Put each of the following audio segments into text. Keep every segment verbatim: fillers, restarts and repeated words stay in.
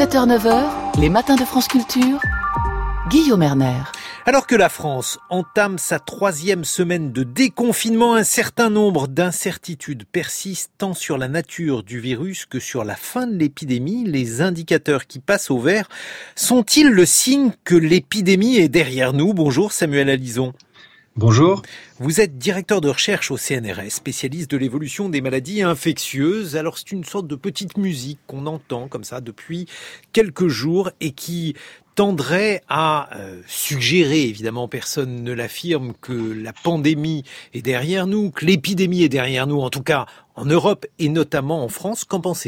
sept heures neuf heures, les matins de France Culture, Guillaume Erner. Alors que la France entame sa troisième semaine de déconfinement, un certain nombre d'incertitudes persistent tant sur la nature du virus que sur la fin de l'épidémie. Les indicateurs qui passent au vert sont-ils le signe que l'épidémie est derrière nous ? Bonjour Samuel Alizon. Bonjour. Vous êtes directeur de recherche au C N R S, spécialiste de l'évolution des maladies infectieuses. Alors c'est une sorte de petite musique qu'on entend comme ça depuis quelques jours et qui tendrait à euh, suggérer, évidemment personne ne l'affirme, que la pandémie est derrière nous, que l'épidémie est derrière nous, en tout cas en Europe et notamment en France. Qu'en pensez-vous ?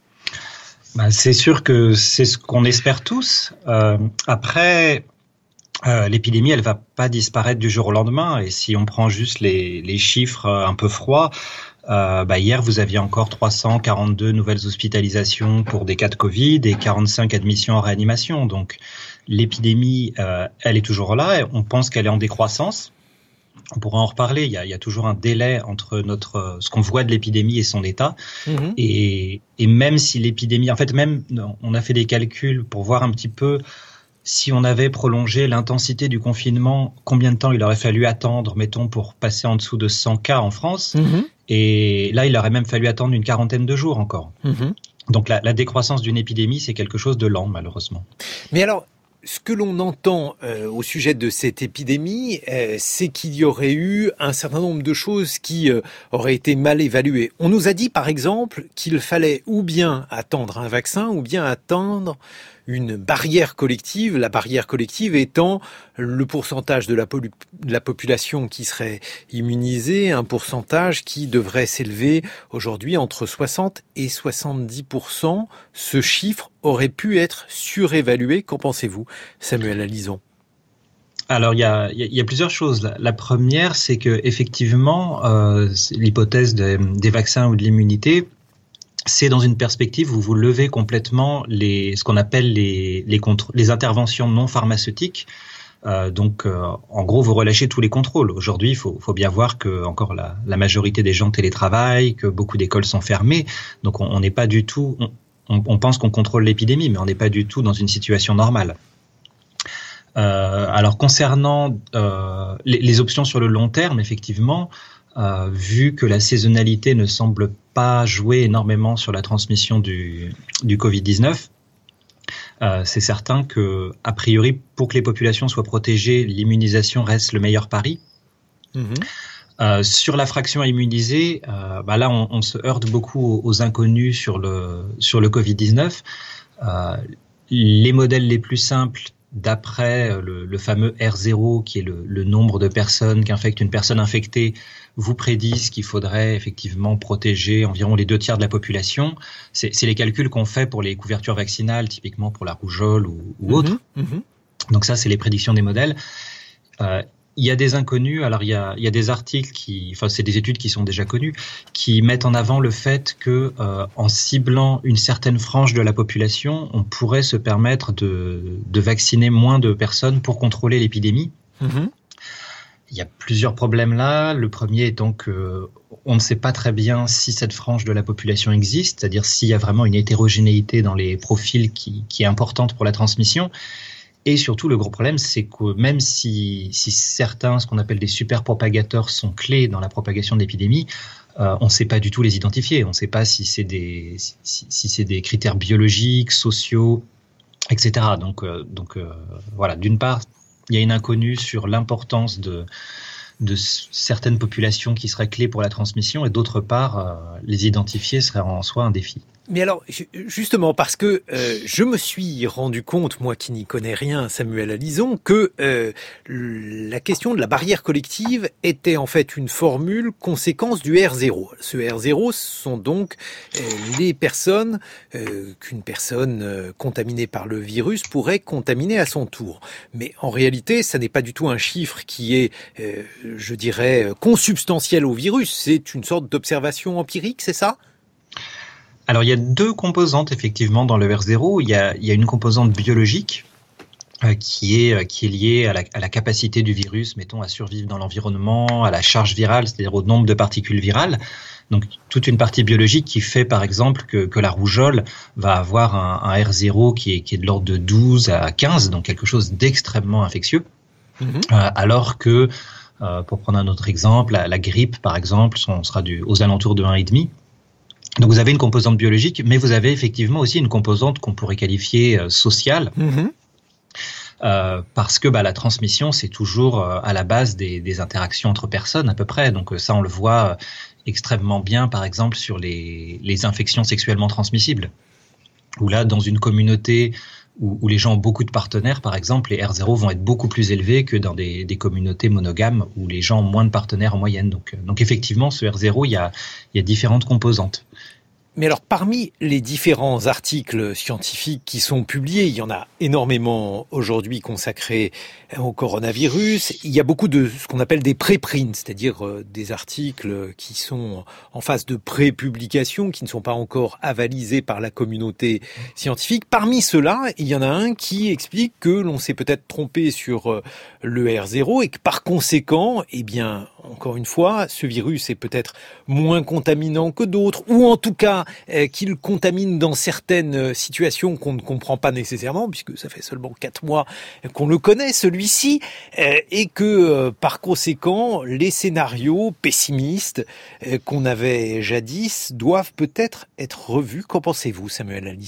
Bah, c'est sûr que c'est ce qu'on espère tous. Euh, après... Euh, l'épidémie, elle va pas disparaître du jour au lendemain. Et si on prend juste les, les chiffres un peu froids, euh, bah hier vous aviez encore trois cent quarante-deux nouvelles hospitalisations pour des cas de Covid et quarante-cinq admissions en réanimation. Donc l'épidémie, euh, elle est toujours là. On pense qu'elle est en décroissance. On pourra en reparler. Il y a, il y a toujours un délai entre notre ce qu'on voit de l'épidémie et son état. Mmh. Et, et même si l'épidémie, en fait, même on a fait des calculs pour voir un petit peu. Si on avait prolongé l'intensité du confinement, combien de temps il aurait fallu attendre, mettons, pour passer en dessous de cent cas en France ? Mmh. Et là, il aurait même fallu attendre une quarantaine de jours encore. Mmh. Donc la, la décroissance d'une épidémie, c'est quelque chose de lent, malheureusement. Mais alors, ce que l'on entend euh, au sujet de cette épidémie, euh, c'est qu'il y aurait eu un certain nombre de choses qui euh, auraient été mal évaluées. On nous a dit, par exemple, qu'il fallait ou bien attendre un vaccin, ou bien attendre une barrière collective, la barrière collective étant le pourcentage de la, polu- de la population qui serait immunisée, un pourcentage qui devrait s'élever aujourd'hui entre soixante et soixante-dix pour cent. Ce chiffre aurait pu être surévalué. Qu'en pensez-vous, Samuel Alizon ? Alors il y a, il y a plusieurs choses. La, la première, c'est que effectivement, euh, l'hypothèse de, des vaccins ou de l'immunité, c'est dans une perspective où vous levez complètement les, ce qu'on appelle les, les, contr- les interventions non pharmaceutiques. Euh, donc, euh, en gros, vous relâchez tous les contrôles. Aujourd'hui, il faut, faut bien voir que encore la, la majorité des gens télétravaillent, que beaucoup d'écoles sont fermées. Donc, on n'est pas du tout. On, on, on pense qu'on contrôle l'épidémie, mais on n'est pas du tout dans une situation normale. Euh, alors, concernant euh, les, les options sur le long terme, effectivement. Euh, vu que la saisonnalité ne semble pas jouer énormément sur la transmission du, du covid dix-neuf, euh, c'est certain que, a priori, pour que les populations soient protégées, l'immunisation reste le meilleur pari. Mmh. Euh, sur la fraction à immuniser, euh, bah là, on, on se heurte beaucoup aux, aux inconnus sur le, sur le covid dix-neuf. Euh, les modèles les plus simples, d'après le, le fameux R zéro, qui est le, le nombre de personnes qu'infecte une personne infectée, vous prédisent qu'il faudrait effectivement protéger environ les deux tiers de la population. C'est, c'est les calculs qu'on fait pour les couvertures vaccinales, typiquement pour la rougeole ou, ou autre. Mmh, mmh. Donc ça, c'est les prédictions des modèles. Euh, il y a des inconnus. Alors il y a, il y a des articles qui, enfin c'est des études qui sont déjà connues, qui mettent en avant le fait que euh, en ciblant une certaine frange de la population, on pourrait se permettre de, de vacciner moins de personnes pour contrôler l'épidémie. Mmh. Il y a plusieurs problèmes là. Le premier étant que on ne sait pas très bien si cette frange de la population existe, c'est-à-dire s'il y a vraiment une hétérogénéité dans les profils qui, qui est importante pour la transmission. Et surtout, le gros problème, c'est que même si, si certains, ce qu'on appelle des super propagateurs, sont clés dans la propagation de l'épidémie, euh, on ne sait pas du tout les identifier. On ne sait pas si c'est des, si, si c'est des critères biologiques, sociaux, et cetera. Donc, euh, donc euh, voilà, d'une part, il y a une inconnue sur l'importance de, de certaines populations qui seraient clés pour la transmission, et d'autre part, euh, les identifier serait en soi un défi. Mais alors, justement, parce que euh, je me suis rendu compte, moi qui n'y connais rien, Samuel Alizon, que euh, la question de la barrière collective était en fait une formule conséquence du R zéro. Ce R zéro, ce sont donc euh, les personnes euh, qu'une personne euh, contaminée par le virus pourrait contaminer à son tour. Mais en réalité, ça n'est pas du tout un chiffre qui est, euh, je dirais, consubstantiel au virus. C'est une sorte d'observation empirique, c'est ça ? Alors, il y a deux composantes, effectivement, dans le R zéro. Il y a, il y a une composante biologique euh, qui est qui est lié à la, à la capacité du virus, mettons, à survivre dans l'environnement, à la charge virale, c'est-à-dire au nombre de particules virales. Donc toute une partie biologique qui fait par exemple que, que la rougeole va avoir un, un R zéro qui est, qui est de l'ordre de douze à quinze, donc quelque chose d'extrêmement infectieux, mmh. euh, alors que, euh, pour prendre un autre exemple, la, la grippe par exemple, on sera du, aux alentours de un virgule cinq. Donc vous avez une composante biologique, mais vous avez effectivement aussi une composante qu'on pourrait qualifier euh, sociale, mmh. Euh, parce que bah, la transmission, c'est toujours euh, à la base des, des interactions entre personnes à peu près. Donc euh, ça, on le voit euh, extrêmement bien, par exemple, sur les, les infections sexuellement transmissibles. Où là, dans une communauté où, où les gens ont beaucoup de partenaires, par exemple, les R zéro vont être beaucoup plus élevés que dans des, des communautés monogames où les gens ont moins de partenaires en moyenne. Donc, euh, donc effectivement, ce R zéro, il y a, il y a différentes composantes. Mais alors, parmi les différents articles scientifiques qui sont publiés, il y en a énormément aujourd'hui consacrés au coronavirus. Il y a beaucoup de ce qu'on appelle des préprints, c'est-à-dire des articles qui sont en phase de pré-publication, qui ne sont pas encore avalisés par la communauté scientifique. Parmi ceux-là, il y en a un qui explique que l'on s'est peut-être trompé sur le R zéro et que par conséquent, eh bien, encore une fois, ce virus est peut-être moins contaminant que d'autres, ou en tout cas euh, qu'il contamine dans certaines situations qu'on ne comprend pas nécessairement, puisque ça fait seulement quatre mois qu'on le connaît, celui-ci, euh, et que euh, par conséquent, les scénarios pessimistes euh, qu'on avait jadis doivent peut-être être revus. Qu'en pensez-vous, Samuel Alison ?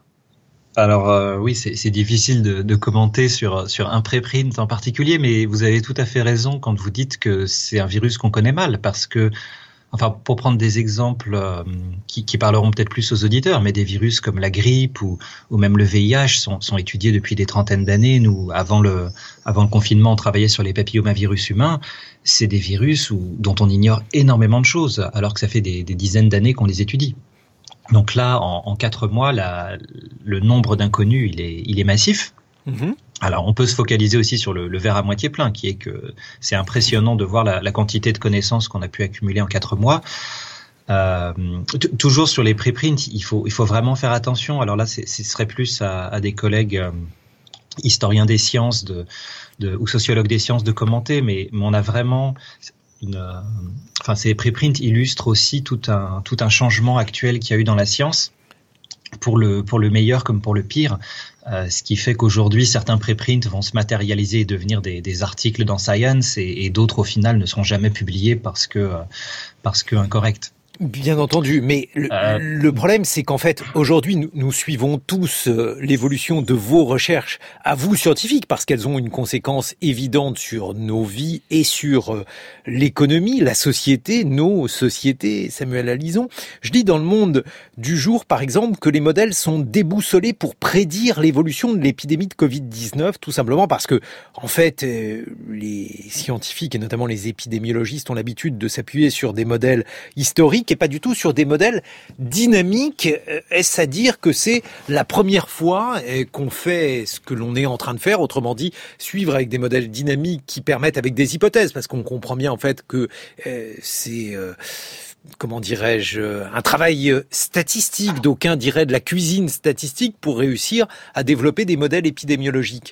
Alors euh, oui, c'est, c'est difficile de, de commenter sur sur un préprint en particulier, mais vous avez tout à fait raison quand vous dites que c'est un virus qu'on connaît mal, parce que, enfin, pour prendre des exemples euh, qui, qui parleront peut-être plus aux auditeurs, mais des virus comme la grippe ou ou même le V I H sont sont étudiés depuis des trentaines d'années. Nous, avant le avant le confinement, on travaillait sur les papillomavirus humains. C'est des virus où, dont on ignore énormément de choses, alors que ça fait des, des dizaines d'années qu'on les étudie. Donc là, en, en quatre mois, la, le nombre d'inconnus, il est, il est massif. Mmh. Alors, on peut se focaliser aussi sur le, le verre à moitié plein, qui est que c'est impressionnant de voir la, la quantité de connaissances qu'on a pu accumuler en quatre mois. Euh, t- toujours sur les préprints, il faut, il faut vraiment faire attention. Alors là, c'est, ce serait plus à, à des collègues euh, historiens des sciences de, de, ou sociologues des sciences de commenter, mais, mais on a vraiment... Une, euh, enfin, ces préprints illustrent aussi tout un tout un changement actuel qu'il y a eu dans la science, pour le pour le meilleur comme pour le pire. Euh, ce qui fait qu'aujourd'hui certains préprints vont se matérialiser et devenir des, des articles dans Science, et, et d'autres au final ne seront jamais publiés parce que euh, parce que incorrects. Bien entendu, mais le, euh... le problème, c'est qu'en fait, aujourd'hui, nous, nous suivons tous euh, l'évolution de vos recherches, à vous scientifiques, parce qu'elles ont une conséquence évidente sur nos vies et sur euh, l'économie, la société, nos sociétés. Samuel Alison, je lis dans Le Monde du jour, par exemple, que les modèles sont déboussolés pour prédire l'évolution de l'épidémie de covid dix-neuf, tout simplement parce que, en fait, euh, les scientifiques et notamment les épidémiologistes ont l'habitude de s'appuyer sur des modèles historiques et pas du tout sur des modèles dynamiques. Est-ce à dire que c'est la première fois qu'on fait ce que l'on est en train de faire, autrement dit, suivre avec des modèles dynamiques qui permettent avec des hypothèses, parce qu'on comprend bien en fait que euh, c'est... Euh, comment dirais-je, un travail statistique, d'aucuns diraient de la cuisine statistique, pour réussir à développer des modèles épidémiologiques.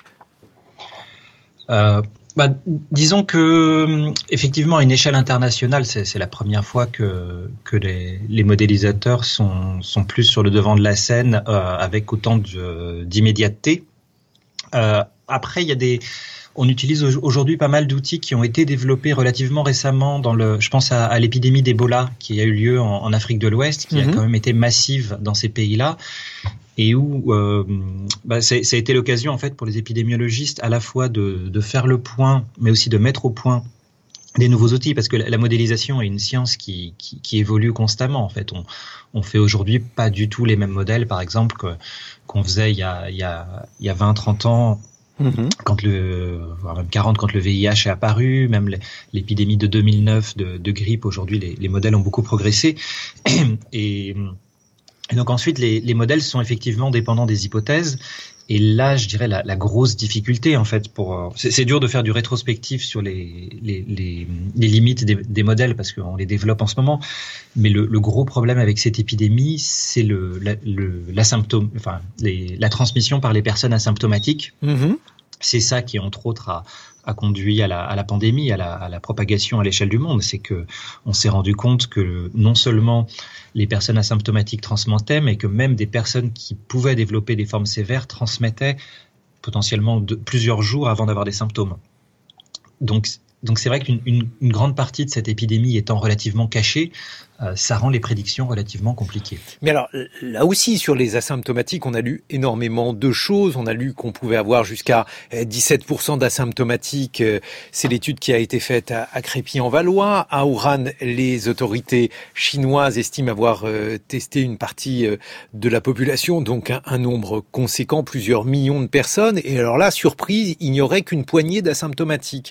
Euh... Bah, disons que effectivement, à une échelle internationale, c'est, c'est la première fois que que les, les modélisateurs sont sont plus sur le devant de la scène euh, avec autant de, d'immédiateté. Euh, après, il y a des On utilise aujourd'hui pas mal d'outils qui ont été développés relativement récemment dans le, je pense à, à l'épidémie d'Ebola qui a eu lieu en, en Afrique de l'Ouest, qui mmh. a quand même été massive dans ces pays-là. Et où euh, bah, ça a été l'occasion en fait pour les épidémiologistes à la fois de, de faire le point, mais aussi de mettre au point des nouveaux outils, parce que la, la modélisation est une science qui, qui, qui évolue constamment. En fait, on, on fait aujourd'hui pas du tout les mêmes modèles, par exemple, que, qu'on faisait il y a, il y a, il y a vingt, trente ans. Mmh. Quand le, voire même quarante, quand le V I H est apparu, même l'épidémie de deux mille neuf de, de grippe, aujourd'hui les, les modèles ont beaucoup progressé. Et, et donc ensuite, les, les modèles sont effectivement dépendants des hypothèses. Et là, je dirais la, la grosse difficulté en fait, pour c'est, c'est dur de faire du rétrospectif sur les les les, les limites des, des modèles parce qu'on les développe en ce moment. Mais le, le gros problème avec cette épidémie, c'est le la, le l'asymptôme, enfin les, la transmission par les personnes asymptomatiques. Mmh. c'est ça qui, entre autres, a, a conduit à la, à la pandémie, à la, à la propagation à l'échelle du monde. C'est que on s'est rendu compte que non seulement les personnes asymptomatiques transmettaient, mais que même des personnes qui pouvaient développer des formes sévères transmettaient potentiellement de, plusieurs jours avant d'avoir des symptômes. Donc, donc c'est vrai qu'une une, une grande partie de cette épidémie étant relativement cachée, euh, ça rend les prédictions relativement compliquées. Mais alors, là aussi, sur les asymptomatiques, on a lu énormément de choses. On a lu qu'on pouvait avoir jusqu'à dix-sept pour cent d'asymptomatiques. C'est l'étude qui a été faite à, à Crépy-en-Valois. À Wuhan, les autorités chinoises estiment avoir euh, testé une partie euh, de la population, donc un, un nombre conséquent, plusieurs millions de personnes. Et alors là, surprise, il n'y aurait qu'une poignée d'asymptomatiques.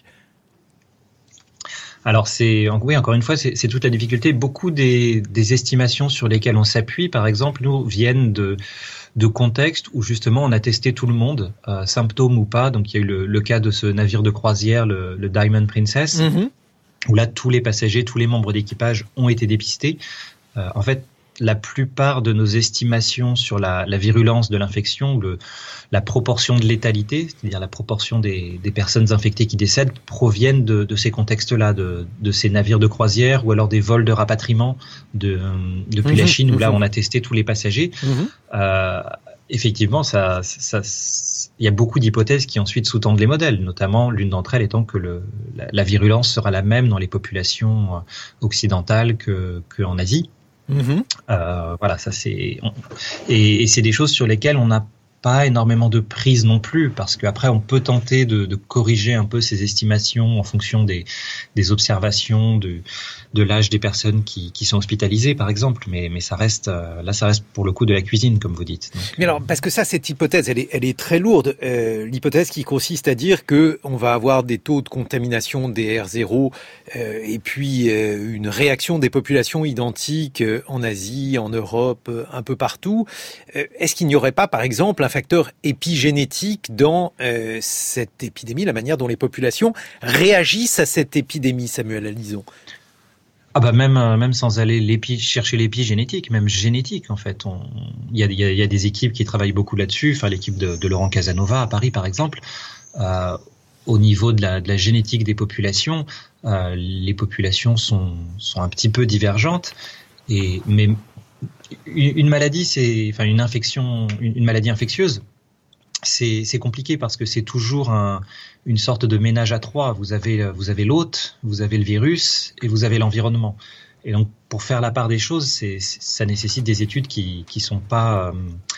Alors c'est oui encore une fois c'est, c'est toute la difficulté. Beaucoup des, des estimations sur lesquelles on s'appuie, par exemple, nous viennent de de contextes où justement on a testé tout le monde, euh, symptômes ou pas. Donc il y a eu le, le cas de ce navire de croisière, le, le Diamond Princess, mm-hmm. où là tous les passagers, tous les membres d'équipage ont été dépistés. Euh, en fait, la plupart de nos estimations sur la, la virulence de l'infection, le, la proportion de létalité, c'est-à-dire la proportion des, des personnes infectées qui décèdent, proviennent de, de ces contextes-là, de, de ces navires de croisière ou alors des vols de rapatriement de, depuis mmh, la Chine, où mmh. là on a testé tous les passagers. Mmh. Euh, effectivement, ça, ça, ça, il y a beaucoup d'hypothèses qui ensuite sous-tendent les modèles, notamment l'une d'entre elles étant que le, la, la virulence sera la même dans les populations occidentales que, que en Asie. Mmh. Euh, voilà, ça c'est on, et, et c'est des choses sur lesquelles on n'a pas énormément de prise non plus, parce qu'après on peut tenter de, de corriger un peu ces estimations en fonction des, des observations de, de l'âge des personnes qui, qui sont hospitalisées par exemple, mais, mais ça reste là ça reste pour le coup de la cuisine comme vous dites. Donc, mais alors parce que ça cette hypothèse elle est, elle est très lourde, euh, l'hypothèse qui consiste à dire que on va avoir des taux de contamination des R zéro euh, et puis euh, une réaction des populations identiques euh, en Asie, en Europe, euh, un peu partout. Euh, est-ce qu'il n'y aurait pas par exemple un facteur épigénétique dans euh, cette épidémie, la manière dont les populations réagissent à cette épidémie, Samuel Alison? Ah bah même même sans aller l'épi, chercher l'épigénétique, même génétique en fait. Il y a, y, a, y a des équipes qui travaillent beaucoup là-dessus. Enfin l'équipe de, de Laurent Casanova à Paris par exemple. Euh, au niveau de la, de la génétique des populations, euh, les populations sont sont un petit peu divergentes. Et mais une maladie, c'est, enfin une infection, une maladie infectieuse, c'est, c'est compliqué parce que c'est toujours un, une sorte de ménage à trois. Vous avez, vous avez l'hôte, vous avez le virus et vous avez l'environnement. Et donc, pour faire la part des choses, c'est, ça nécessite des études qui, qui sont pas, euh,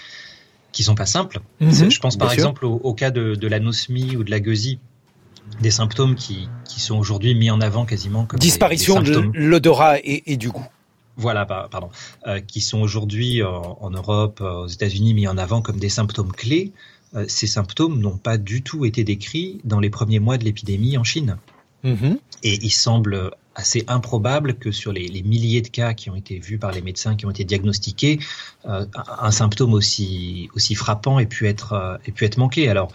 qui sont pas simples. Mmh, je pense par exemple au, au cas de, de l'anosmie ou de la gueusie, des symptômes qui, qui sont aujourd'hui mis en avant quasiment comme disparition des, des symptômes. De l'odorat et, et du goût. Voilà, pardon, euh, qui sont aujourd'hui en, en Europe, aux États-Unis mis en avant comme des symptômes clés. Euh, ces symptômes n'ont pas du tout été décrits dans les premiers mois de l'épidémie en Chine. Mmh. Et il semble assez improbable que sur les, les milliers de cas qui ont été vus par les médecins, qui ont été diagnostiqués, euh, un symptôme aussi aussi frappant ait pu être euh, ait pu être manqué. Alors,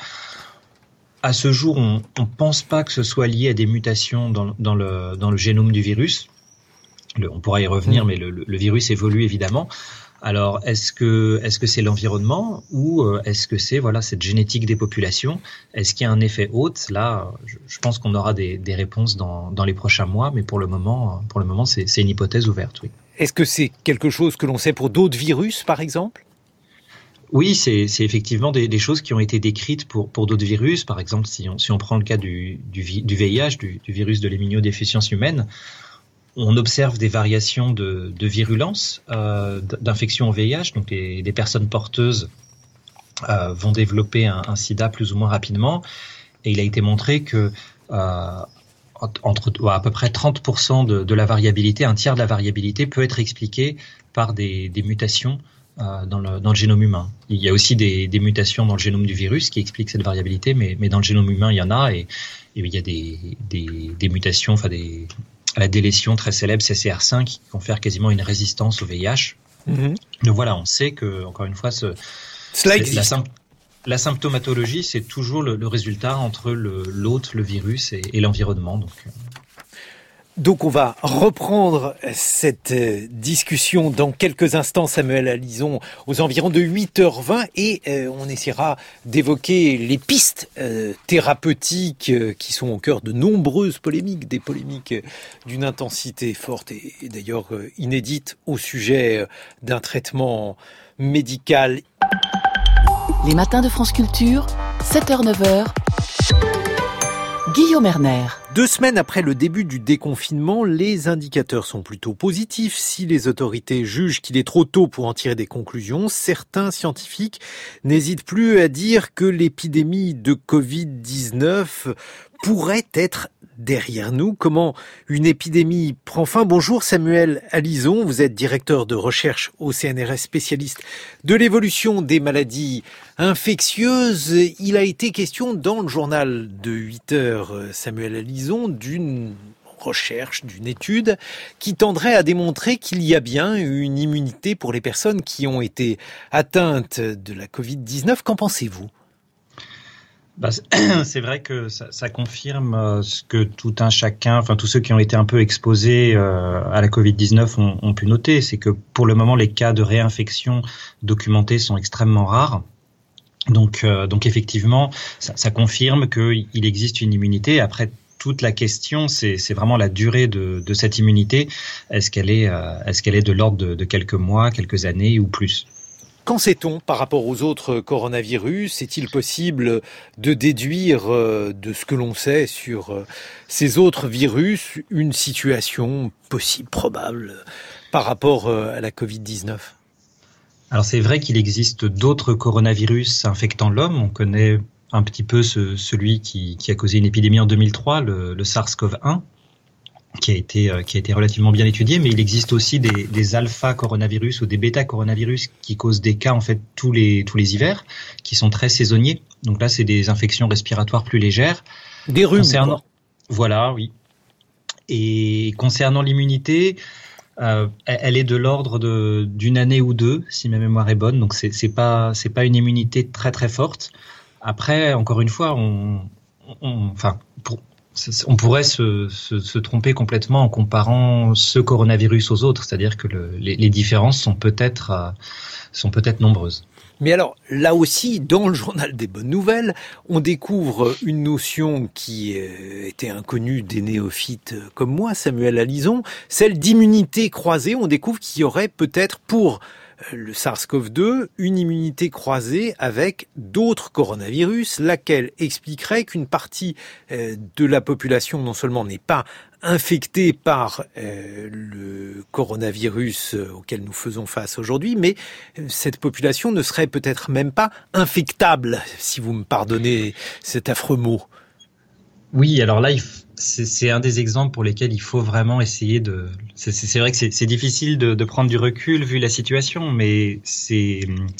à ce jour, on ne pense pas que ce soit lié à des mutations dans, dans le dans le génome du virus. Le, on pourra y revenir, mmh. mais le, le virus évolue évidemment. Alors, est-ce que est-ce que c'est l'environnement ou euh, est-ce que c'est voilà cette génétique des populations? Est-ce qu'il y a un effet hôte? Là, je, je pense qu'on aura des, des réponses dans, dans les prochains mois, mais pour le moment, pour le moment, c'est, c'est une hypothèse ouverte. Oui. Est-ce que c'est quelque chose que l'on sait pour d'autres virus, par exemple? Oui, c'est, c'est effectivement des, des choses qui ont été décrites pour, pour d'autres virus. Par exemple, si on, si on prend le cas du, du, du V I H, du, du virus de l'immunodéficience humaine, on observe des variations de, de virulence, euh, d'infection au V I H. Donc, les, les personnes porteuses euh, vont développer un, un sida plus ou moins rapidement. Et il a été montré que euh, entre à peu près trente pour cent de, de la variabilité, un tiers de la variabilité peut être expliqué par des, des mutations euh, dans, le, dans le génome humain. Il y a aussi des, des mutations dans le génome du virus qui expliquent cette variabilité, mais, mais dans le génome humain, il y en a. Et, et il y a des, des, des mutations, enfin des... à la délétion très célèbre C C R cinq qui confère quasiment une résistance au V I H. Mmh. Donc voilà, on sait que, encore une fois, ce, cela existe. La, la symptomatologie, c'est toujours le, le résultat entre le, l'hôte, le virus et, et l'environnement. Donc. Donc on va reprendre cette discussion dans quelques instants, Samuel Alison, aux environs de huit heures vingt, et euh, on essaiera d'évoquer les pistes euh, thérapeutiques euh, qui sont au cœur de nombreuses polémiques, des polémiques euh, d'une intensité forte et, et d'ailleurs euh, inédite au sujet euh, d'un traitement médical. Les matins de France Culture, sept heures neuf heures. Guillaume Erner. Deux semaines après le début du déconfinement, les indicateurs sont plutôt positifs. Si les autorités jugent qu'il est trop tôt pour en tirer des conclusions, certains scientifiques n'hésitent plus à dire que l'épidémie de covid dix-neuf pourrait être derrière nous. Comment une épidémie prend fin? Bonjour Samuel Alison, vous êtes directeur de recherche au C N R S, spécialiste de l'évolution des maladies infectieuses. Il a été question dans le journal de huit heures, Samuel Alison, d'une recherche, d'une étude qui tendrait à démontrer qu'il y a bien une immunité pour les personnes qui ont été atteintes de la covid dix-neuf. Qu'en pensez-vous? Bah, c'est vrai que ça, ça confirme ce que tout un chacun, enfin tous ceux qui ont été un peu exposés euh, à la covid dix-neuf ont, ont pu noter, c'est que pour le moment les cas de réinfection documentés sont extrêmement rares. Donc, euh, donc effectivement, ça, ça confirme qu'il existe une immunité. Après, toute la question, c'est, c'est vraiment la durée de, de cette immunité. Est-ce qu'elle est, euh, est-ce qu'elle est de l'ordre de, de quelques mois, quelques années ou plus? Qu'en sait-on par rapport aux autres coronavirus? Est-il possible de déduire de ce que l'on sait sur ces autres virus une situation possible, probable, par rapport à la covid dix-neuf? Alors c'est vrai qu'il existe d'autres coronavirus infectant l'homme. On connaît un petit peu ce, celui qui, qui a causé une épidémie en deux mille trois, le, le SARS-CoV un. qui a été qui a été relativement bien étudié, mais il existe aussi des, des alpha coronavirus ou des bêta coronavirus qui causent des cas en fait tous les tous les hivers, qui sont très saisonniers. Donc là, c'est des infections respiratoires plus légères. Des rhumes. Concernant, quoi. Voilà, oui. Et concernant l'immunité, euh, elle est de l'ordre de d'une année ou deux, si ma mémoire est bonne. Donc c'est c'est pas c'est pas une immunité très très forte. Après, encore une fois, on, on enfin pour on pourrait se, se, se tromper complètement en comparant ce coronavirus aux autres, c'est-à-dire que le, les, les différences sont peut-être, euh, sont peut-être nombreuses. Mais alors, là aussi, dans le journal des bonnes nouvelles, on découvre une notion qui euh, était inconnue des néophytes comme moi, Samuel Alison, celle d'immunité croisée. On découvre qu'il y aurait peut-être pour le SARS-CoV deux, une immunité croisée avec d'autres coronavirus, laquelle expliquerait qu'une partie de la population non seulement n'est pas infectée par le coronavirus auquel nous faisons face aujourd'hui, mais cette population ne serait peut-être même pas infectable, si vous me pardonnez cet affreux mot. Oui, alors là, il f... c'est, c'est un des exemples pour lesquels il faut vraiment essayer de... C'est, c'est vrai que c'est, c'est difficile de, de prendre du recul vu la situation, mais c'est...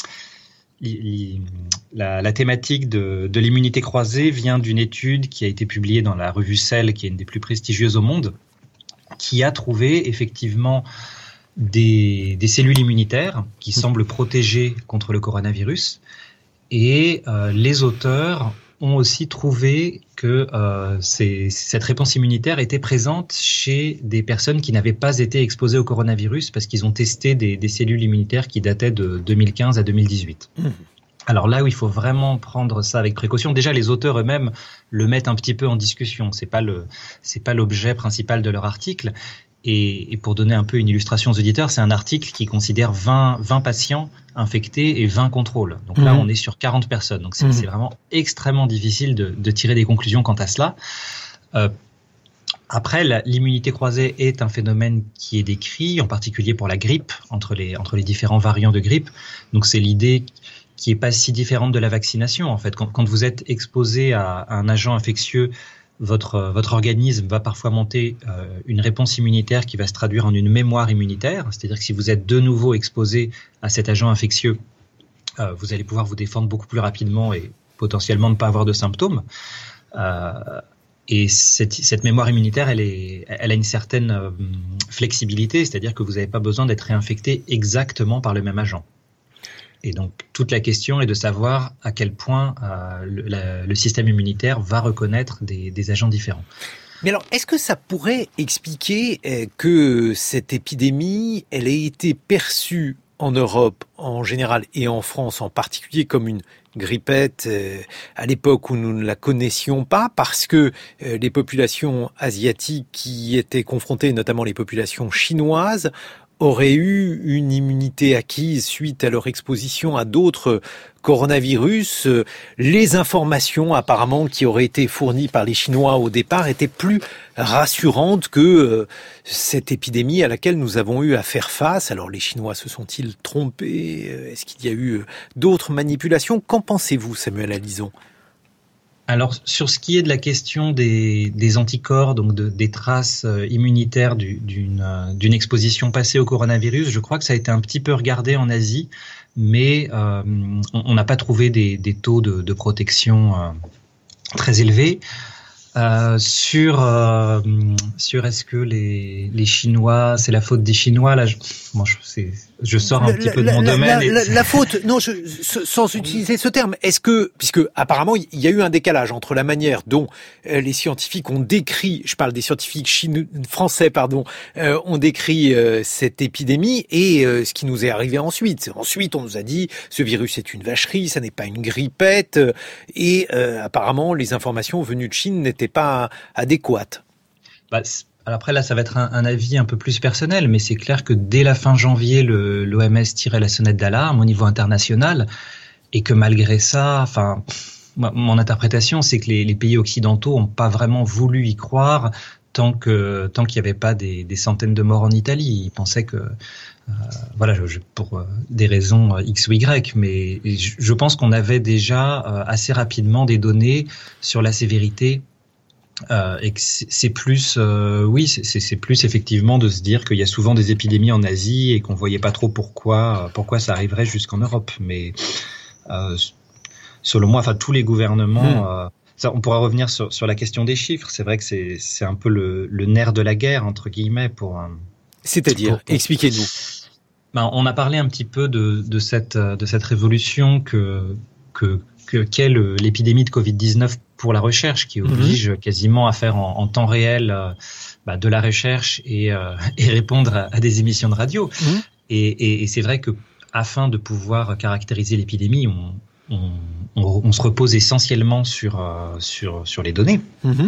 La, la thématique de, de l'immunité croisée vient d'une étude qui a été publiée dans la revue Cell, qui est une des plus prestigieuses au monde, qui a trouvé effectivement des, des cellules immunitaires qui semblent protéger contre le coronavirus. Et euh, les auteurs ont aussi trouvé que euh, c'est, cette réponse immunitaire était présente chez des personnes qui n'avaient pas été exposées au coronavirus parce qu'ils ont testé des, des cellules immunitaires qui dataient de deux mille quinze à deux mille dix-huit. Mmh. Alors là où il faut vraiment prendre ça avec précaution, déjà les auteurs eux-mêmes le mettent un petit peu en discussion. C'est pas le, c'est pas l'objet principal de leur article. Et, et pour donner un peu une illustration aux auditeurs, c'est un article qui considère vingt, vingt patients infectés et vingt contrôles. Donc mmh. là, on est sur quarante personnes. Donc c'est, mmh. c'est vraiment extrêmement difficile de, de tirer des conclusions quant à cela. Euh, après, la, l'immunité croisée est un phénomène qui est décrit, en particulier pour la grippe, entre les, entre les différents variants de grippe. Donc c'est l'idée qui est pas si différente de la vaccination, en fait. Quand, quand vous êtes exposé à, à un agent infectieux, Votre, votre organisme va parfois monter euh, une réponse immunitaire qui va se traduire en une mémoire immunitaire. C'est-à-dire que si vous êtes de nouveau exposé à cet agent infectieux, euh, vous allez pouvoir vous défendre beaucoup plus rapidement et potentiellement ne pas avoir de symptômes. Euh, et cette, cette mémoire immunitaire, elle, est, elle a une certaine euh, flexibilité, c'est-à-dire que vous n'avez pas besoin d'être réinfecté exactement par le même agent. Et donc, toute la question est de savoir à quel point euh, le, la, le système immunitaire va reconnaître des, des agents différents. Mais alors, est-ce que ça pourrait expliquer que cette épidémie, elle ait été perçue en Europe en général et en France en particulier comme une grippette euh, à l'époque où nous ne la connaissions pas, parce que euh, les populations asiatiques qui étaient confrontées, notamment les populations chinoises, auraient eu une immunité acquise suite à leur exposition à d'autres coronavirus. Les informations apparemment qui auraient été fournies par les Chinois au départ étaient plus rassurantes que euh, cette épidémie à laquelle nous avons eu à faire face. Alors les Chinois se sont-ils trompés ? Est-ce qu'il y a eu d'autres manipulations ? Qu'en pensez-vous, Samuel Alison ? Alors, sur ce qui est de la question des, des anticorps, donc de, des traces immunitaires du, d'une, d'une exposition passée au coronavirus, je crois que ça a été un petit peu regardé en Asie, mais euh, on n'a pas trouvé des, des taux de, de protection euh, très élevés. Euh, sur euh, sur est-ce que les les Chinois, c'est la faute des Chinois là, je, bon, je, c'est, je sors un la, petit peu la, de mon la, domaine. La, et... la, la faute, non, je, sans utiliser ce terme, est-ce que, puisque apparemment il y a eu un décalage entre la manière dont euh, les scientifiques ont décrit, je parle des scientifiques chinois, français, pardon, euh, ont décrit euh, cette épidémie et euh, ce qui nous est arrivé ensuite. Ensuite, on nous a dit ce virus est une vacherie, ça n'est pas une grippette, euh, et euh, apparemment les informations venues de Chine n'étaient pas adéquates. Bah, alors après là, ça va être un, un avis un peu plus personnel, mais c'est clair que dès la fin janvier, le, l'O M S tirait la sonnette d'alarme au niveau international, et que malgré ça, enfin, mon interprétation, c'est que les, les pays occidentaux n'ont pas vraiment voulu y croire tant que tant qu'il n'y avait pas des, des centaines de morts en Italie. Ils pensaient que Euh, voilà, je, je, pour euh, des raisons euh, X ou Y, mais je, je pense qu'on avait déjà euh, assez rapidement des données sur la sévérité euh, et que c'est, c'est plus, euh, oui, c'est, c'est plus effectivement de se dire qu'il y a souvent des épidémies en Asie et qu'on voyait pas trop pourquoi, pourquoi ça arriverait jusqu'en Europe. Mais euh, selon moi, enfin tous les gouvernements. Mmh. Euh, ça, on pourra revenir sur, sur la question des chiffres. C'est vrai que c'est, c'est un peu le, le nerf de la guerre entre guillemets pour. Euh, C'est-à-dire, pour, pour... expliquez-nous. Ben, on a parlé un petit peu de, de cette de cette révolution que que, que qu'est le, l'épidémie de covid dix-neuf pour la recherche, qui oblige mmh. quasiment à faire en, en temps réel euh, bah, de la recherche et euh, et répondre à, à des émissions de radio. Mmh. Et, et, et c'est vrai que afin de pouvoir caractériser l'épidémie, on on, on, on se repose essentiellement sur euh, sur sur les données. Mmh.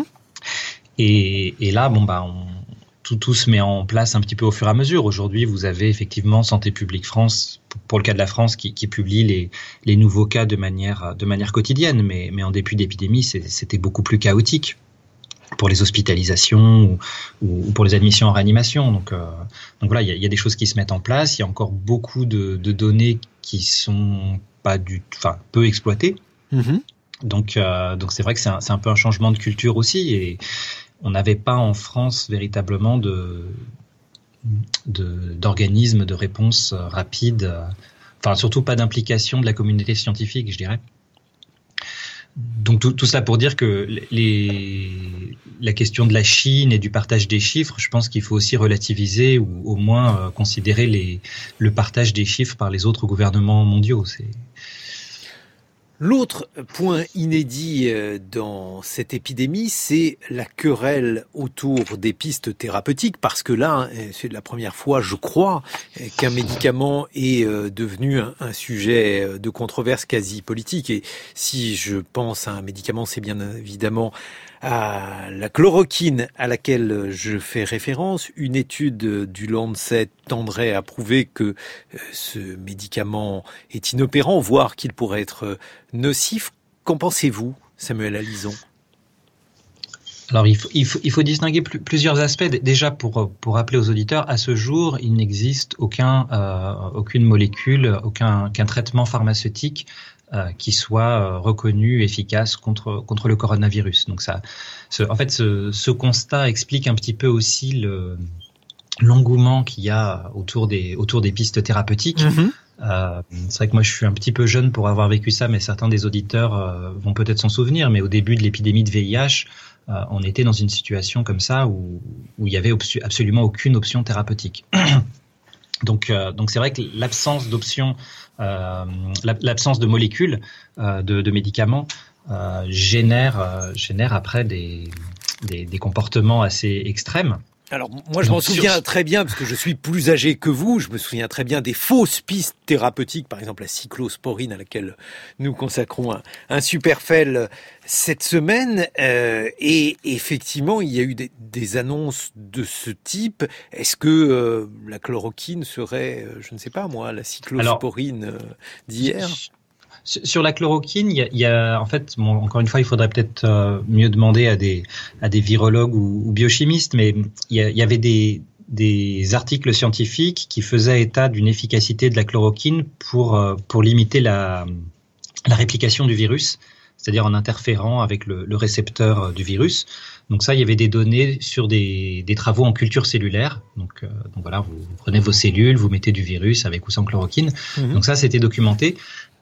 Et, et là, bon bah on Tout, tout se met en place un petit peu au fur et à mesure. Aujourd'hui, vous avez effectivement Santé publique France, pour le cas de la France, qui, qui publie les, les nouveaux cas de manière, de manière quotidienne. Mais, mais en début d'épidémie, c'est, c'était beaucoup plus chaotique pour les hospitalisations ou, ou pour les admissions en réanimation. Donc, euh, donc voilà, il y a, il y a des choses qui se mettent en place. Il y a encore beaucoup de, de données qui sont pas du, enfin, peu exploitées. Mmh. Donc, euh, donc c'est vrai que c'est un, c'est un peu un changement de culture aussi. Et on n'avait pas en France véritablement de, de, d'organismes de réponse rapide, enfin surtout pas d'implication de la communauté scientifique, je dirais. Donc tout, tout cela pour dire que les, la question de la Chine et du partage des chiffres, je pense qu'il faut aussi relativiser ou au moins euh, considérer les, le partage des chiffres par les autres gouvernements mondiaux. C'est... L'autre point inédit dans cette épidémie, c'est la querelle autour des pistes thérapeutiques, parce que là, c'est la première fois, je crois, qu'un médicament est devenu un sujet de controverse quasi politique. Et si je pense à un médicament, c'est bien évidemment à la chloroquine à laquelle je fais référence. Une étude du Lancet tendrait à prouver que ce médicament est inopérant, voire qu'il pourrait être nocif. Qu'en pensez-vous, Samuel Alison ? Alors, il faut, il faut, il faut distinguer plus, plusieurs aspects. Déjà, pour, pour rappeler aux auditeurs, à ce jour, il n'existe aucun, euh, aucune molécule, aucun, aucun traitement pharmaceutique euh, qui soit euh, reconnu efficace contre, contre le coronavirus. Donc, ça, ce, en fait, ce, ce constat explique un petit peu aussi le, l'engouement qu'il y a autour des, autour des pistes thérapeutiques. Mmh. Euh, c'est vrai que moi je suis un petit peu jeune pour avoir vécu ça, mais certains des auditeurs euh, vont peut-être s'en souvenir. Mais au début de l'épidémie de V I H, euh, on était dans une situation comme ça où, où il y avait obsu- absolument aucune option thérapeutique. donc, euh, donc c'est vrai que l'absence d'options, euh, l'absence de molécules, euh, de, de médicaments, euh, génère, euh, génère après des des, des comportements assez extrêmes. Alors moi je m'en souviens très bien parce que je suis plus âgé que vous, je me souviens très bien des fausses pistes thérapeutiques, par exemple la cyclosporine à laquelle nous consacrons un, un superfell cette semaine euh, et effectivement il y a eu des, des annonces de ce type. Est-ce que euh, la chloroquine serait, euh, je ne sais pas moi, la cyclosporine Alors, euh, d'hier ? Sur la chloroquine, il y a, il y a en fait, bon, encore une fois, il faudrait peut-être euh, mieux demander à des à des virologues ou, ou biochimistes, mais il y, a, il y avait des des articles scientifiques qui faisaient état d'une efficacité de la chloroquine pour euh, pour limiter la la réplication du virus, c'est-à-dire en interférant avec le, le récepteur du virus. Donc ça, il y avait des données sur des des travaux en culture cellulaire. Donc euh, donc voilà, vous, vous prenez vos cellules, vous mettez du virus avec ou sans chloroquine. Mmh. Donc ça, c'était documenté.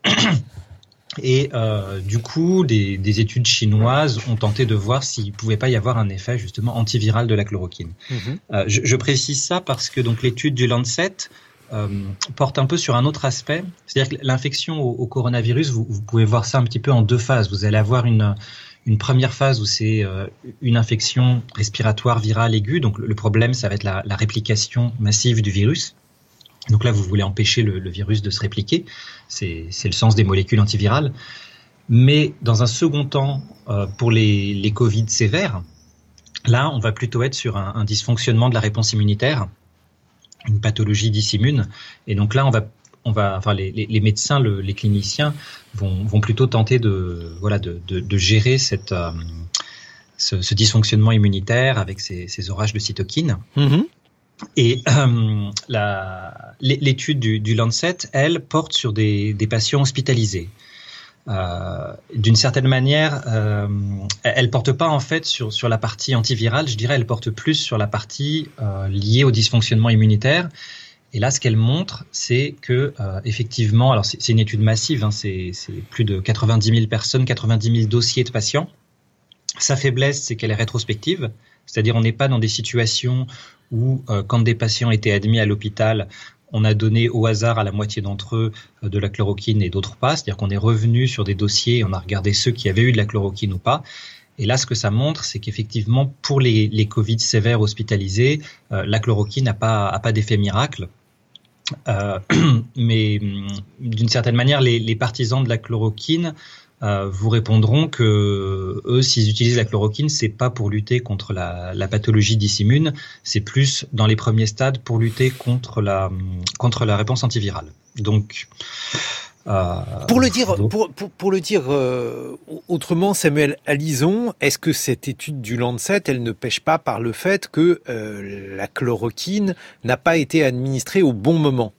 Et euh, du coup, des, des études chinoises ont tenté de voir s'il pouvait pas y avoir un effet justement antiviral de la chloroquine. Mmh. Euh, je, je précise ça parce que donc l'étude du Lancet euh, porte un peu sur un autre aspect, c'est-à-dire que l'infection au, au coronavirus, vous, vous pouvez voir ça un petit peu en deux phases. Vous allez avoir une une première phase où c'est euh, une infection respiratoire virale aiguë. Donc le problème, ça va être la, la réplication massive du virus. Donc là, vous voulez empêcher le, le virus de se répliquer. C'est, c'est le sens des molécules antivirales. Mais dans un second temps, euh, pour les, les Covid sévères, là, on va plutôt être sur un, un dysfonctionnement de la réponse immunitaire, une pathologie dysimmune. Et donc là, on va, on va, enfin, les, les, les médecins, le, les cliniciens vont, vont plutôt tenter de, voilà, de, de, de gérer cette, euh, ce, ce dysfonctionnement immunitaire avec ces, ces orages de cytokines. Mmh. Et euh, la, l'étude du, du Lancet, elle, porte sur des, des patients hospitalisés. Euh, d'une certaine manière, euh, elle porte pas en fait sur, sur la partie antivirale, je dirais, elle porte plus sur la partie euh, liée au dysfonctionnement immunitaire. Et là, ce qu'elle montre, c'est que euh, effectivement, alors c'est, c'est une étude massive, hein, c'est, c'est plus de quatre-vingt-dix mille personnes, quatre-vingt-dix mille dossiers de patients. Sa faiblesse, c'est qu'elle est rétrospective, c'est-à-dire on n'est pas dans des situations où, euh, quand des patients étaient admis à l'hôpital, on a donné au hasard à la moitié d'entre eux euh, de la chloroquine et d'autres pas. C'est-à-dire qu'on est revenu sur des dossiers et on a regardé ceux qui avaient eu de la chloroquine ou pas. Et là, ce que ça montre, c'est qu'effectivement, pour les, les Covid sévères hospitalisés, euh, la chloroquine n'a pas, a pas d'effet miracle. Euh, mais d'une certaine manière, les, les partisans de la chloroquine Euh, vous répondront que eux, s'ils utilisent la chloroquine, c'est pas pour lutter contre la, la pathologie dysimmune, c'est plus dans les premiers stades pour lutter contre la contre la réponse antivirale. Donc euh, pour le dire donc, pour, pour pour le dire euh, autrement, Samuel Alison, est-ce que cette étude du Lancet, elle ne pèche pas par le fait que euh, la chloroquine n'a pas été administrée au bon moment?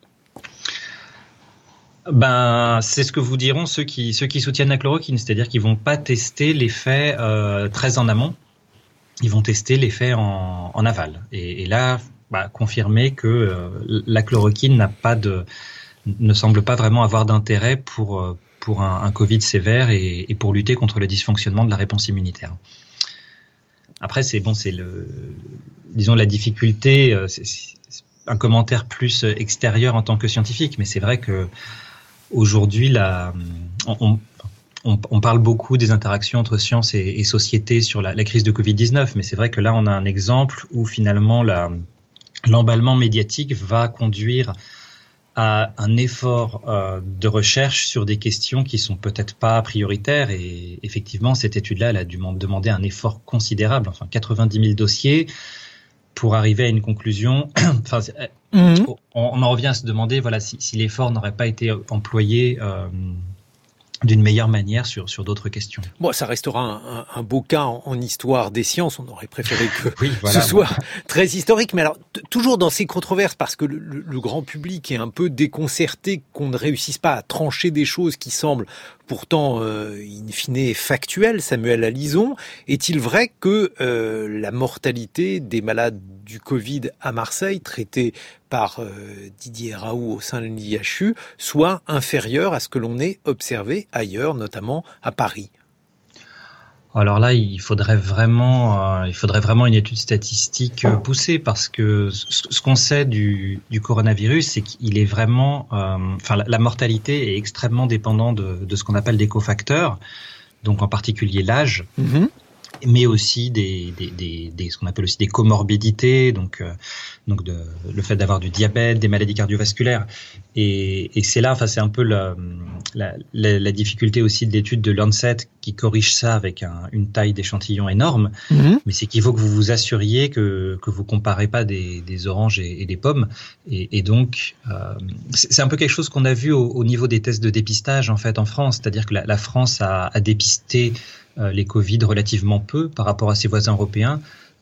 Ben, c'est ce que vous diront ceux qui ceux qui soutiennent la chloroquine, c'est-à-dire qu'ils vont pas tester l'effet euh, très en amont, ils vont tester l'effet en, en aval. Et, et là, bah, confirmer que euh, la chloroquine n'a pas de, ne semble pas vraiment avoir d'intérêt pour pour un, un Covid sévère et, et pour lutter contre le dysfonctionnement de la réponse immunitaire. Après, c'est bon, c'est le, disons la difficulté, c'est, c'est un commentaire plus extérieur en tant que scientifique, mais c'est vrai que aujourd'hui, la, on, on, on parle beaucoup des interactions entre science et, et société sur la, la crise de covid dix-neuf, mais c'est vrai que là, on a un exemple où finalement la, l'emballement médiatique va conduire à un effort euh, de recherche sur des questions qui sont peut-être pas prioritaires. Et effectivement, cette étude-là, elle a dû demander un effort considérable, enfin quatre-vingt-dix mille dossiers, pour arriver à une conclusion. Enfin, mmh. on, on en revient à se demander, voilà, si, si l'effort n'aurait pas été employé euh, d'une meilleure manière sur sur d'autres questions. Bon, ça restera un, un, un beau cas en, en histoire des sciences. On aurait préféré que oui, voilà, ce soit voilà. très historique. Mais alors, t- toujours dans ces controverses, parce que le, le, le grand public est un peu déconcerté qu'on ne réussisse pas à trancher des choses qui semblent pourtant euh, in fine factuelles. Samuel Alison, est-il vrai que euh, la mortalité des malades du Covid à Marseille, traités par euh, Didier Raoult au sein de l'I H U, soit inférieure à ce que l'on ait observé ailleurs, notamment à Paris? Alors là, il faudrait vraiment, euh, il faudrait vraiment une étude statistique euh, poussée, parce que ce, ce qu'on sait du, du coronavirus, c'est qu'il est vraiment, euh, enfin, la, la mortalité est extrêmement dépendante de, de ce qu'on appelle des cofacteurs, donc en particulier l'âge. Mm-hmm. mais aussi des, des, des, des ce qu'on appelle aussi des comorbidités, donc euh, donc de, le fait d'avoir du diabète, des maladies cardiovasculaires, et, et c'est là, enfin c'est un peu la, la, la, la difficulté aussi de l'étude de Lancet qui corrige ça avec un, une taille d'échantillon énorme, mmh. mais c'est qu'il faut que vous vous assuriez que que vous comparez pas des, des oranges et, et des pommes, et, et donc euh, c'est, c'est un peu quelque chose qu'on a vu au, au niveau des tests de dépistage en fait en France, c'est-à-dire que la, la France a, a dépisté les Covid relativement peu par rapport à ses voisins européens,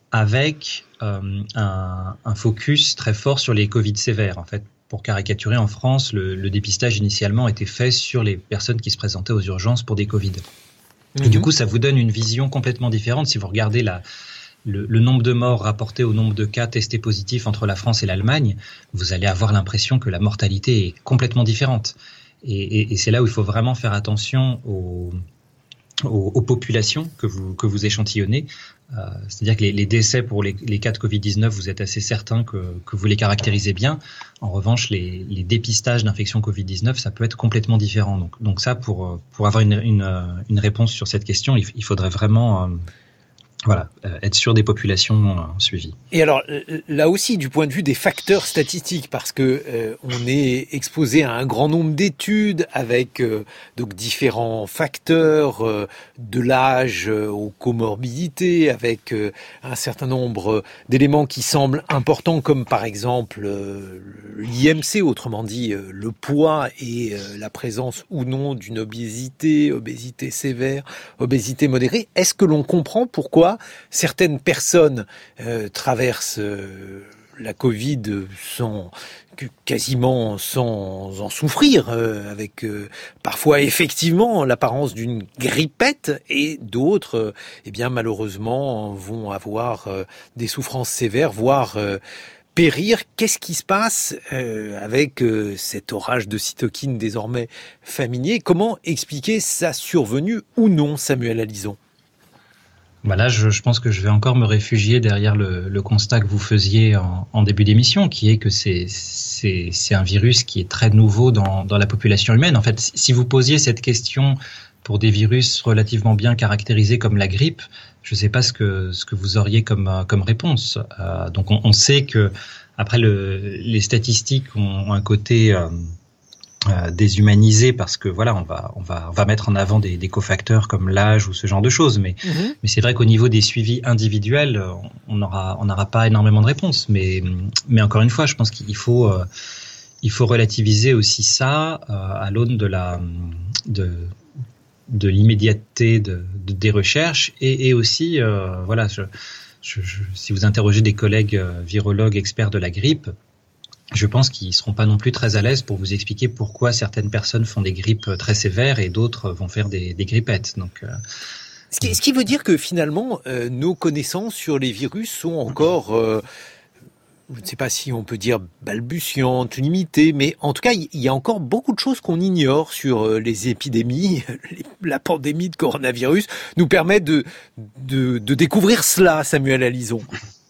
avec euh, un, un focus très fort sur les Covid sévères. En fait, pour caricaturer, en France, le, le dépistage initialement était fait sur les personnes qui se présentaient aux urgences pour des Covid. Mmh. Et du coup, ça vous donne une vision complètement différente. Si vous regardez la, le, le nombre de morts rapporté au nombre de cas testés positifs entre la France et l'Allemagne, vous allez avoir l'impression que la mortalité est complètement différente. Et, et, et c'est là où il faut vraiment faire attention aux Aux, aux populations que vous que vous échantillonnez, euh, c'est-à-dire que les, les décès pour les, les cas de covid dix-neuf, vous êtes assez certain que que vous les caractérisez bien. En revanche, les, les dépistages d'infection covid dix-neuf, ça peut être complètement différent. Donc donc ça, pour pour avoir une une, une réponse sur cette question, il, il faudrait vraiment euh, Voilà, euh, être sûr des populations euh, suivies. Et alors là aussi, du point de vue des facteurs statistiques, parce que euh, on est exposé à un grand nombre d'études avec euh, donc différents facteurs, euh, de l'âge euh, aux comorbidités, avec euh, un certain nombre d'éléments qui semblent importants, comme par exemple euh, l'I M C, autrement dit euh, le poids et euh, la présence ou non d'une obésité, obésité sévère, obésité modérée. Est-ce que l'on comprend pourquoi certaines personnes euh, traversent euh, la Covid sans quasiment sans en souffrir, euh, avec euh, parfois effectivement l'apparence d'une grippette, et d'autres, euh, eh bien malheureusement, vont avoir euh, des souffrances sévères, voire euh, périr. Qu'est-ce qui se passe euh, avec euh, cet orage de cytokines désormais familier? Comment expliquer sa survenue ou non, Samuel Alison? Bah là, je, je pense que je vais encore me réfugier derrière le, le constat que vous faisiez en, en début d'émission, qui est que c'est, c'est, c'est un virus qui est très nouveau dans, dans la population humaine. En fait, si vous posiez cette question pour des virus relativement bien caractérisés comme la grippe, je ne sais pas ce que, ce que vous auriez comme, comme réponse. Euh, donc, on, on sait que après, le, les statistiques ont, ont un côté euh, Euh, déshumanisé, parce que voilà, on va on va on va mettre en avant des, des cofacteurs comme l'âge ou ce genre de choses, mais mmh. mais c'est vrai qu'au niveau des suivis individuels, on aura on n'aura pas énormément de réponses, mais mais encore une fois, je pense qu'il faut euh, il faut relativiser aussi ça euh, à l'aune de la de de l'immédiateté de, de des recherches, et, et aussi euh, voilà, je, je, je, si vous interrogez des collègues euh, virologues experts de la grippe, je pense qu'ils ne seront pas non plus très à l'aise pour vous expliquer pourquoi certaines personnes font des grippes très sévères et d'autres vont faire des, des grippettes. Donc, euh, ce, qui, ce qui veut dire que finalement, euh, nos connaissances sur les virus sont encore, euh, je ne sais pas si on peut dire balbutiantes, limitées, mais en tout cas, il y a encore beaucoup de choses qu'on ignore sur euh, les épidémies. La pandémie de coronavirus nous permet de, de, de découvrir cela, Samuel Alison.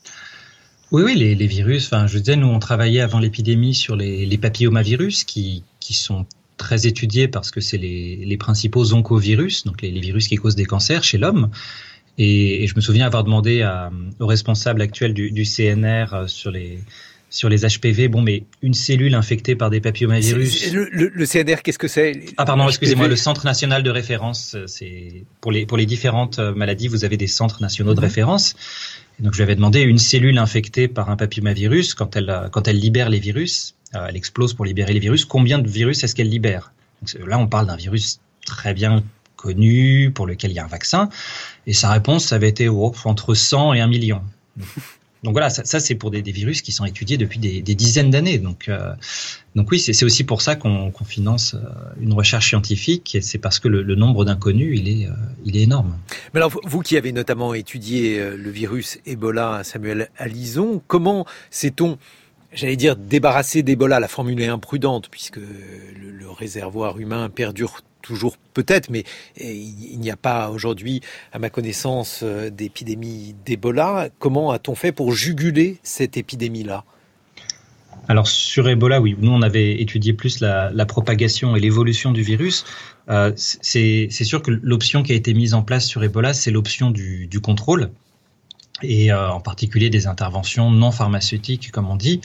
Oui, oui, les, les virus. Enfin, je disais, nous, on travaillait avant l'épidémie sur les, les papillomavirus, qui, qui sont très étudiés parce que c'est les, les principaux oncovirus, donc les, les virus qui causent des cancers chez l'homme. Et, et je me souviens avoir demandé à, au responsable actuel du, du C N R sur les sur les H P V, bon, mais une cellule infectée par des papillomavirus. C'est, c'est le, le, le C N R, qu'est-ce que c'est? Ah pardon, excusez-moi, le Centre national de référence. C'est pour les pour les différentes maladies, vous avez des centres nationaux de mmh. référence. Et donc je lui avais demandé une cellule infectée par un papillomavirus, quand elle quand elle libère les virus, euh, elle explose pour libérer les virus. Combien de virus est-ce qu'elle libère? Donc là, on parle d'un virus très bien connu pour lequel il y a un vaccin. Et sa réponse, ça avait été oh, entre cent et un million. Donc voilà, ça, ça c'est pour des, des virus qui sont étudiés depuis des, des dizaines d'années. Donc, euh, donc oui, c'est, c'est aussi pour ça qu'on, qu'on finance une recherche scientifique, et c'est parce que le, le nombre d'inconnus, il est, euh, il est énorme. Mais alors, vous qui avez notamment étudié le virus Ebola, Samuel Alison, comment sait-on, j'allais dire, débarrasser d'Ebola, la formule est imprudente, puisque le, le réservoir humain perdure toujours peut-être, mais il n'y a pas aujourd'hui, à ma connaissance, d'épidémie d'Ebola. Comment a-t-on fait pour juguler cette épidémie-là? Alors sur Ebola, oui, nous on avait étudié plus la, la propagation et l'évolution du virus, Euh, c'est, c'est sûr que l'option qui a été mise en place sur Ebola, c'est l'option du, du contrôle, et euh, en particulier des interventions non pharmaceutiques, comme on dit.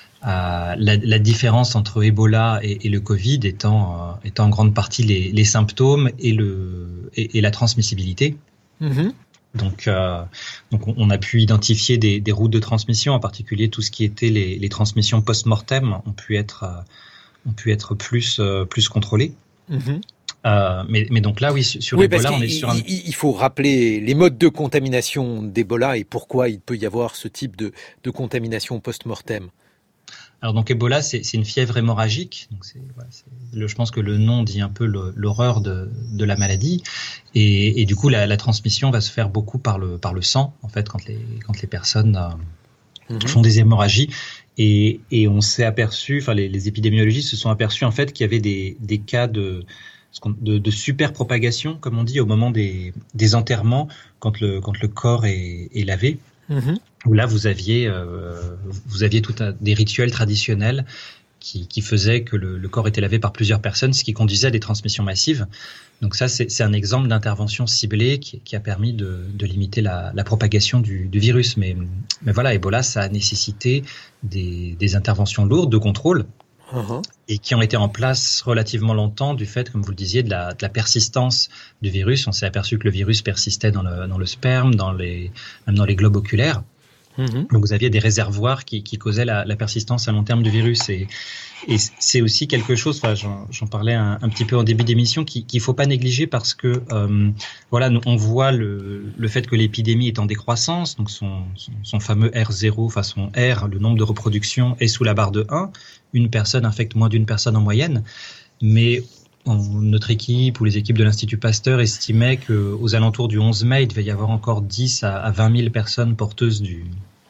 Euh, la, la différence entre Ebola et, et le Covid étant, euh, étant en grande partie les, les symptômes et, le, et, et la transmissibilité. Mmh. Donc, euh, donc, on a pu identifier des, des routes de transmission, en particulier tout ce qui était les, les transmissions post-mortem ont pu être, euh, ont pu être plus, euh, plus contrôlées. Mmh. Euh, mais, mais donc là, oui, sur oui, Ebola, on est sur un... Il faut rappeler les modes de contamination d'Ebola et pourquoi il peut y avoir ce type de, de contamination post-mortem. Alors donc Ebola, c'est, c'est une fièvre hémorragique. Donc c'est, voilà, c'est le, je pense que le nom dit un peu le, l'horreur de, de la maladie. Et, et du coup, la, la transmission va se faire beaucoup par le, par le sang, en fait, quand les, quand les personnes euh, mmh. font des hémorragies. Et, et on s'est aperçu, enfin les, les épidémiologistes se sont aperçus en fait qu'il y avait des, des cas de, de, de superpropagation, comme on dit, au moment des, des enterrements, quand le, quand le corps est, est lavé. Mmh. Où là, vous aviez, euh, vous aviez tout un, des rituels traditionnels qui, qui faisaient que le, le corps était lavé par plusieurs personnes, ce qui conduisait à des transmissions massives. Donc ça, c'est, c'est un exemple d'intervention ciblée qui, qui a permis de, de limiter la, la propagation du, du virus. Mais, mais voilà, Ebola, ça a nécessité des, des interventions lourdes de contrôle. Uh-huh. Et qui ont été en place relativement longtemps du fait, comme vous le disiez, de la, de la persistance du virus. On s'est aperçu que le virus persistait dans le, dans le sperme, dans les, même dans les globes oculaires. Mmh. Donc vous aviez des réservoirs qui, qui causaient la, la persistance à long terme du virus. Et, et c'est aussi quelque chose, enfin, j'en, j'en parlais un, un petit peu en début d'émission, qu'il ne faut pas négliger parce que euh, voilà, on voit le, le fait que l'épidémie est en décroissance, donc son, son, son fameux R zéro, enfin son R, le nombre de reproductions, est sous la barre de un. Une personne infecte moins d'une personne en moyenne. Mais on, notre équipe ou les équipes de l'Institut Pasteur estimaient qu'aux alentours du onze mai, il devait y avoir encore dix à vingt mille personnes porteuses du,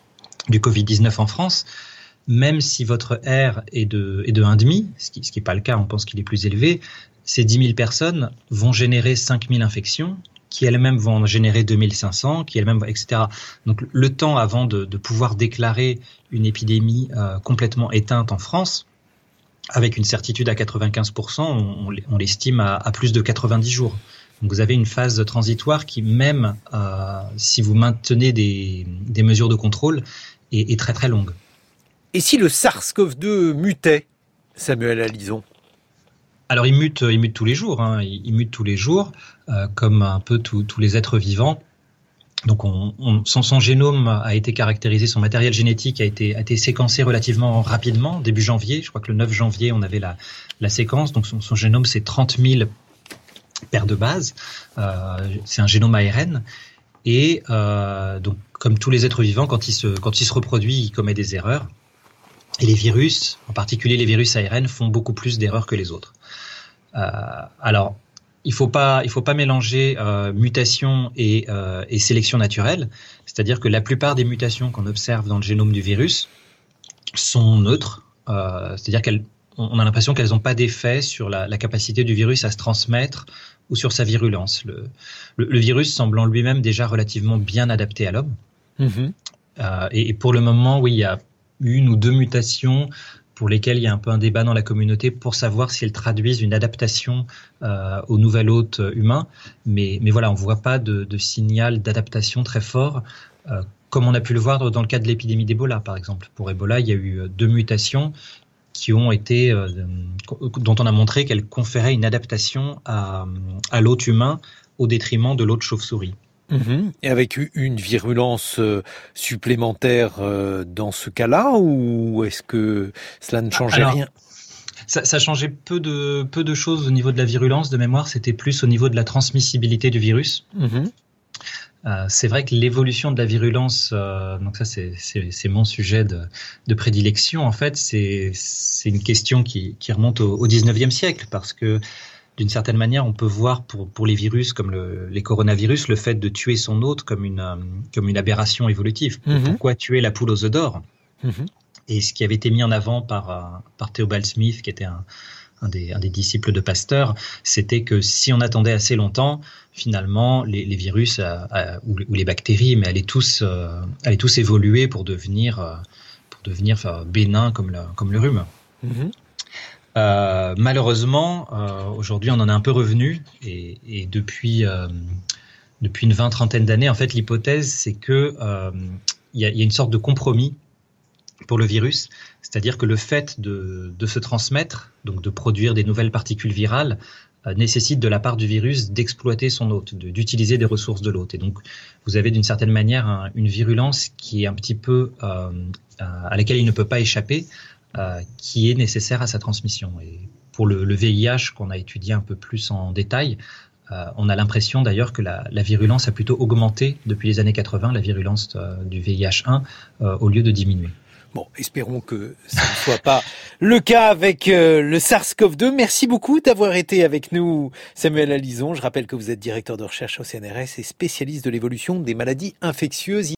du covid dix-neuf en France. Même si votre R est de, est de un virgule cinq, ce qui ce qui n'est pas le cas, on pense qu'il est plus élevé, ces dix mille personnes vont générer cinq mille infections, qui elles-mêmes vont en générer deux mille cinq cents, qui elles-mêmes, et cetera. Donc le temps avant de, de pouvoir déclarer une épidémie euh, complètement éteinte en France, avec une certitude à quatre-vingt-quinze pour cent, on, on l'estime à, à plus de quatre-vingt-dix jours. Donc vous avez une phase transitoire qui, même euh, si vous maintenez des, des mesures de contrôle, est, est très très longue. Et si le SARS-C o V deux mutait, Samuel Alison ? Alors il mute, il mute tous les jours, hein. il, il mute tous les jours, euh, comme un peu tous les êtres vivants. Donc on, on, son, son génome a été caractérisé, son matériel génétique a été, a été séquencé relativement rapidement, début janvier. Je crois que le neuf janvier, on avait la, la séquence. Donc son, son génome, c'est trente mille paires de bases. Euh, c'est un génome A R N. Et euh, donc, comme tous les êtres vivants, quand il se, quand il se reproduit, il commet des erreurs. Et les virus, en particulier les virus A R N, font beaucoup plus d'erreurs que les autres. Euh, alors, il faut pas, il faut pas mélanger euh, mutation et, euh, et sélection naturelle. C'est-à-dire que la plupart des mutations qu'on observe dans le génome du virus sont neutres. Euh, c'est-à-dire qu'elles, on a l'impression qu'elles n'ont pas d'effet sur la, la capacité du virus à se transmettre ou sur sa virulence. Le, le, le virus semble en lui-même déjà relativement bien adapté à l'homme. Mmh. Euh, et, et pour le moment, oui, il y a une ou deux mutations pour lesquelles il y a un peu un débat dans la communauté pour savoir si elles traduisent une adaptation euh, au nouvel hôte humain. Mais, mais voilà, on ne voit pas de, de signal d'adaptation très fort, euh, comme on a pu le voir dans le cas de l'épidémie d'Ebola, par exemple. Pour Ebola, il y a eu deux mutations qui ont été, euh, dont on a montré qu'elles conféraient une adaptation à, à l'hôte humain au détriment de l'hôte chauve-souris. Mmh. Et avec une virulence supplémentaire dans ce cas-là, ou est-ce que cela ne changeait Alors, rien ? ça, ça changeait peu de, peu de choses au niveau de la virulence. De mémoire, c'était plus au niveau de la transmissibilité du virus. Mmh. Euh, c'est vrai que l'évolution de la virulence, euh, donc ça c'est, c'est, c'est mon sujet de, de prédilection en fait, c'est, c'est une question qui, qui remonte au, au dix-neuvième siècle, parce que d'une certaine manière, on peut voir pour, pour les virus comme le, les coronavirus, le fait de tuer son hôte comme une, euh, comme une aberration évolutive. Mmh. Pourquoi tuer la poule aux œufs d'or ? Mmh. Et ce qui avait été mis en avant par, euh, par Theobald Smith, qui était un, un, des, un des disciples de Pasteur, c'était que si on attendait assez longtemps, finalement, les, les virus euh, euh, ou, ou les bactéries, mais allaient tous, euh, allaient tous évoluer pour devenir, euh, pour devenir enfin, bénins comme, la, comme le rhume. Mmh. Euh, malheureusement, euh, aujourd'hui, on en est un peu revenu et, et depuis euh, depuis une vingt trentaine d'années, en fait, l'hypothèse c'est que euh, il y a, y a une sorte de compromis pour le virus, c'est-à-dire que le fait de, de se transmettre, donc de produire des nouvelles particules virales, euh, nécessite de la part du virus d'exploiter son hôte, de, d'utiliser des ressources de l'hôte. Et donc, vous avez d'une certaine manière un, une virulence qui est un petit peu euh, à laquelle il ne peut pas échapper. Euh, qui est nécessaire à sa transmission. Et pour le, le V I H qu'on a étudié un peu plus en détail, euh, on a l'impression d'ailleurs que la, la virulence a plutôt augmenté depuis les années quatre-vingts, la virulence euh, du V I H un, euh, au lieu de diminuer. Bon, espérons que ça ne soit pas le cas avec euh, le SARS-CoV deux. Merci beaucoup d'avoir été avec nous, Samuel Alizon. Je rappelle que vous êtes directeur de recherche au C N R S et spécialiste de l'évolution des maladies infectieuses.